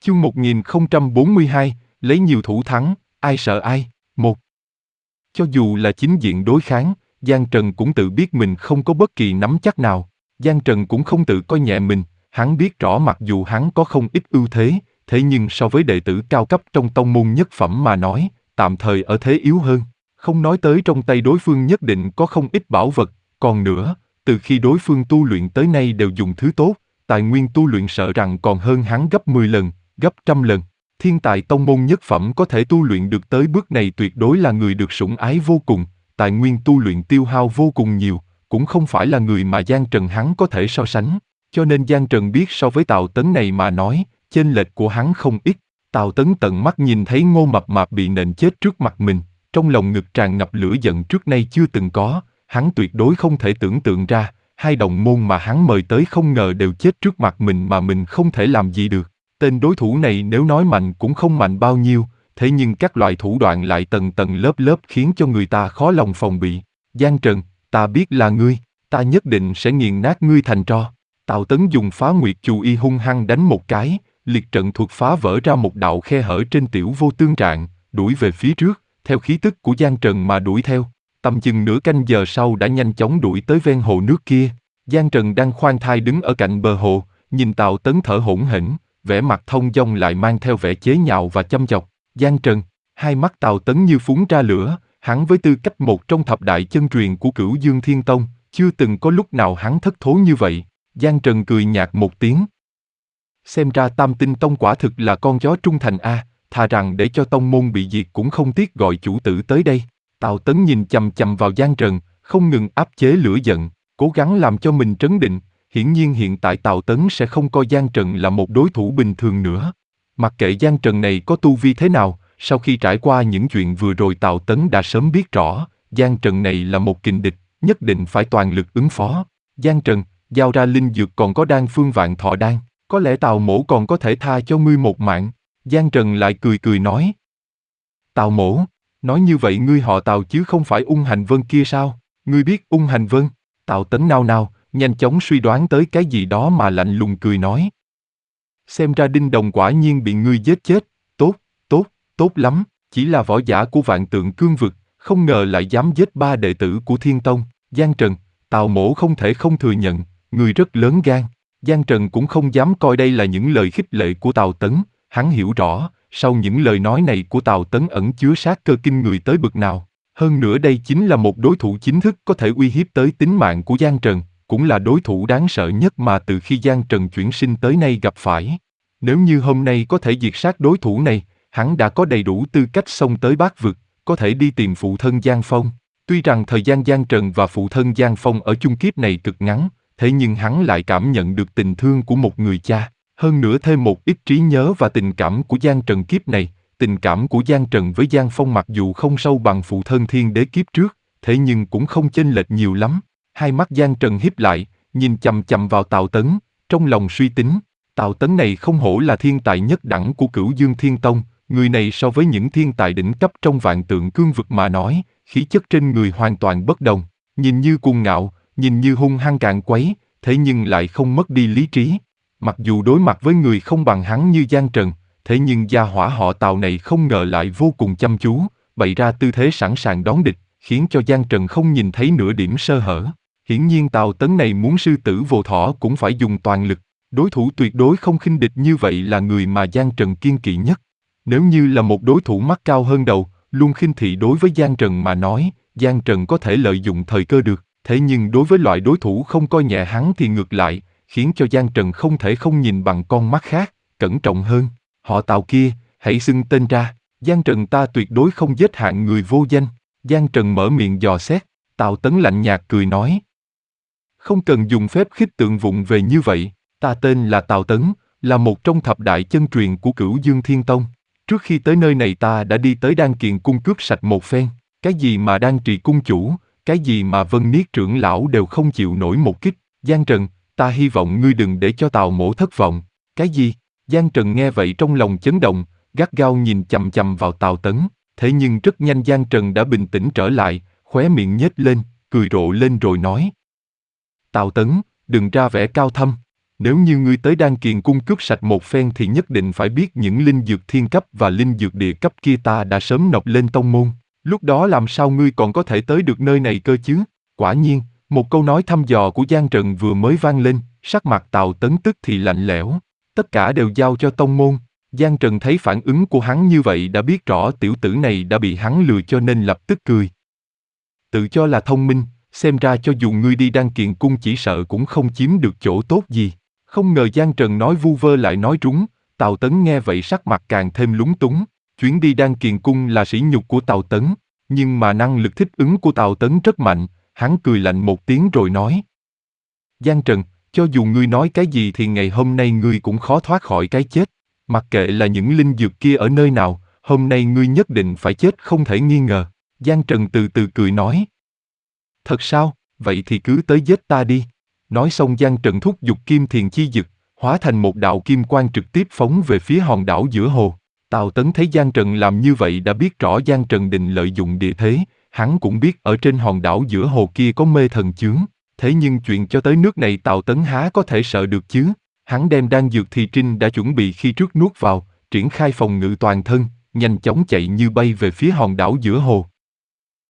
Chương 1042, lấy nhiều thủ thắng, ai sợ ai? Một. Cho dù là chính diện đối kháng, Giang Trần cũng tự biết mình không có bất kỳ nắm chắc nào. Giang Trần cũng không tự coi nhẹ mình, hắn biết rõ mặc dù hắn có không ít ưu thế, thế nhưng so với đệ tử cao cấp trong tông môn nhất phẩm mà nói, tạm thời ở thế yếu hơn. Không nói tới trong tay đối phương nhất định có không ít bảo vật, còn nữa, từ khi đối phương tu luyện tới nay đều dùng thứ tốt, tài nguyên tu luyện sợ rằng còn hơn hắn gấp 10 lần, gấp trăm lần. Thiên tài tông môn nhất phẩm có thể tu luyện được tới bước này tuyệt đối là người được sủng ái vô cùng, tài nguyên tu luyện tiêu hao vô cùng nhiều, cũng không phải là người mà Giang Trần hắn có thể so sánh. Cho nên Giang Trần biết so với Tào Tấn này mà nói, chênh lệch của hắn không ít. Tào Tấn tận mắt nhìn thấy Ngô Mập Mạp bị nện chết trước mặt mình, trong lòng ngực tràn ngập lửa giận trước nay chưa từng có, hắn tuyệt đối không thể tưởng tượng ra, hai đồng môn mà hắn mời tới không ngờ đều chết trước mặt mình mà mình không thể làm gì được. Tên đối thủ này nếu nói mạnh cũng không mạnh bao nhiêu, thế nhưng các loại thủ đoạn lại tầng tầng lớp lớp khiến cho người ta khó lòng phòng bị. Giang Trần, ta biết là ngươi, ta nhất định sẽ nghiền nát ngươi thành tro. Tào Tấn dùng Phá Nguyệt Chù Y hung hăng đánh một cái, liệt trận thuật phá vỡ ra một đạo khe hở trên Tiểu Vô Tương Trạng, đuổi về phía trước, theo khí tức của Giang Trần mà đuổi theo. Tầm chừng nửa canh giờ sau đã nhanh chóng đuổi tới ven hồ nước kia. Giang Trần đang khoan thai đứng ở cạnh bờ hồ, nhìn Tào Tấn thở hổn hển, vẻ mặt thông dong lại mang theo vẻ chế nhạo và châm chọc. Giang Trần, hai mắt Tào Tấn như phun ra lửa, hắn với tư cách một trong thập đại chân truyền của Cửu Dương Thiên Tông, chưa từng có lúc nào hắn thất thố như vậy. Giang Trần cười nhạt một tiếng. Xem ra Tam Tinh Tông quả thực là con chó trung thành a, thà rằng để cho tông môn bị diệt cũng không tiếc gọi chủ tử tới đây. Tào Tấn nhìn chằm chằm vào Giang Trần, không ngừng áp chế lửa giận, cố gắng làm cho mình trấn định. Hiển nhiên hiện tại Tào Tấn sẽ không coi Giang Trần là một đối thủ bình thường nữa. Mặc kệ Giang Trần này có tu vi thế nào, sau khi trải qua những chuyện vừa rồi Tào Tấn đã sớm biết rõ, Giang Trần này là một kình địch, nhất định phải toàn lực ứng phó. Giang Trần, giao ra linh dược còn có đan phương Vạn Thọ Đan, có lẽ Tào mỗ còn có thể tha cho ngươi một mạng. Giang Trần lại cười cười nói. Tào mỗ, nói như vậy ngươi họ Tào chứ không phải Ung Hành Vân kia sao? Ngươi biết Ung Hành Vân? Tào Tấn nao nao, nhanh chóng suy đoán tới cái gì đó mà lạnh lùng cười nói. Xem ra Đinh Đồng quả nhiên bị ngươi giết chết, tốt lắm, chỉ là võ giả của Vạn Tượng Cương Vực, không ngờ lại dám giết 3 đệ tử của Thiên Tông. Giang Trần, Tào mỗ không thể không thừa nhận, ngươi rất lớn gan. Giang Trần cũng không dám coi đây là những lời khích lệ của Tào Tấn, hắn hiểu rõ, sau những lời nói này của Tào Tấn ẩn chứa sát cơ kinh người tới bực nào. Hơn nữa đây chính là một đối thủ chính thức có thể uy hiếp tới tính mạng của Giang Trần, cũng là đối thủ đáng sợ nhất mà từ khi Giang Trần chuyển sinh tới nay gặp phải. Nếu như hôm nay có thể diệt sát đối thủ này, hắn đã có đầy đủ tư cách xông tới Bát Vực, có thể đi tìm phụ thân Giang Phong. Tuy rằng thời gian Giang Trần và phụ thân Giang Phong ở chung kiếp này cực ngắn, thế nhưng hắn lại cảm nhận được tình thương của một người cha, hơn nữa thêm một ít trí nhớ và tình cảm của Giang Trần kiếp này. Tình cảm của Giang Trần với Giang Phong mặc dù không sâu bằng phụ thân Thiên Đế kiếp trước, thế nhưng cũng không chênh lệch nhiều lắm. Hai mắt Giang Trần híp lại, nhìn chằm chằm vào Tào Tấn, trong lòng suy tính, Tào Tấn này không hổ là thiên tài nhất đẳng của Cửu Dương Thiên Tông, người này so với những thiên tài đỉnh cấp trong Vạn Tượng Cương Vực mà nói, khí chất trên người hoàn toàn bất đồng, nhìn như cuồng ngạo, nhìn như hung hăng càn quấy, thế nhưng lại không mất đi lý trí. Mặc dù đối mặt với người không bằng hắn như Giang Trần, thế nhưng gia hỏa họ Tào này không ngờ lại vô cùng chăm chú, bày ra tư thế sẵn sàng đón địch, khiến cho Giang Trần không nhìn thấy nửa điểm sơ hở. Hiển nhiên Tào Tấn này muốn sư tử vô thỏ cũng phải dùng toàn lực, đối thủ tuyệt đối không khinh địch như vậy là người mà Giang Trần kiêng kỵ nhất. Nếu như là một đối thủ mắt cao hơn đầu, luôn khinh thị đối với Giang Trần mà nói, Giang Trần có thể lợi dụng thời cơ được, thế nhưng đối với loại đối thủ không coi nhẹ hắn thì ngược lại, khiến cho Giang Trần không thể không nhìn bằng con mắt khác, cẩn trọng hơn. Họ Tào kia, hãy xưng tên ra, Giang Trần ta tuyệt đối không giết hạng người vô danh. Giang Trần mở miệng dò xét, Tào Tấn lạnh nhạt cười nói. Không cần dùng phép khích tượng vụng về như vậy, ta tên là Tào Tấn, là một trong thập đại chân truyền của Cửu Dương Thiên Tông. Trước khi tới nơi này ta đã đi tới Đan Kiền Cung cướp sạch một phen, cái gì mà Đan Trì Cung chủ, cái gì mà Vân Niết trưởng lão đều không chịu nổi một kích. Giang Trần, ta hy vọng ngươi đừng để cho Tào mỗ thất vọng. Cái gì? Giang Trần nghe vậy trong lòng chấn động, gắt gao nhìn chằm chằm vào Tào Tấn, thế nhưng rất nhanh Giang Trần đã bình tĩnh trở lại, khóe miệng nhếch lên, cười rộ lên rồi nói. Tào Tấn, đừng ra vẻ cao thâm, Nếu như ngươi tới Đan Kiền cung cướp sạch một phen thì nhất định phải biết những linh dược thiên cấp và linh dược địa cấp kia ta đã sớm nộp lên tông môn. Lúc đó làm sao ngươi còn có thể tới được nơi này cơ chứ? Quả nhiên, một câu nói thăm dò của Giang Trần vừa mới vang lên, sắc mặt Tào Tấn tức thì lạnh lẽo. Tất cả đều giao cho tông môn. Giang Trần thấy phản ứng của hắn như vậy đã biết rõ tiểu tử này đã bị hắn lừa cho nên lập tức cười. Tự cho là thông minh, xem ra cho dù ngươi đi Đan Kiền cung chỉ sợ cũng không chiếm được chỗ tốt gì. Không ngờ Giang Trần nói vu vơ lại nói trúng, Tào Tấn nghe vậy sắc mặt càng thêm lúng túng. Chuyến đi Đan Kiền cung là sỉ nhục của Tào Tấn, nhưng mà năng lực thích ứng của Tào Tấn rất mạnh, hắn cười lạnh một tiếng rồi nói. Giang Trần, cho dù ngươi nói cái gì thì ngày hôm nay ngươi cũng khó thoát khỏi cái chết. Mặc kệ là những linh dược kia ở nơi nào, hôm nay ngươi nhất định phải chết không thể nghi ngờ. Giang Trần từ từ cười nói. Thật sao, vậy thì cứ tới giết ta đi. Nói xong Giang Trần thúc giục kim thiền chi dực, hóa thành một đạo kim quang trực tiếp phóng về phía hòn đảo giữa hồ. Tào Tấn thấy Giang Trần làm như vậy đã biết rõ Giang Trần định lợi dụng địa thế, hắn cũng biết ở trên hòn đảo giữa hồ kia có mê thần chướng. Thế nhưng chuyện cho tới nước này Tào Tấn há có thể sợ được chứ? Hắn đem đan dược thì trinh đã chuẩn bị khi trước nuốt vào, triển khai phòng ngự toàn thân, nhanh chóng chạy như bay về phía hòn đảo giữa hồ.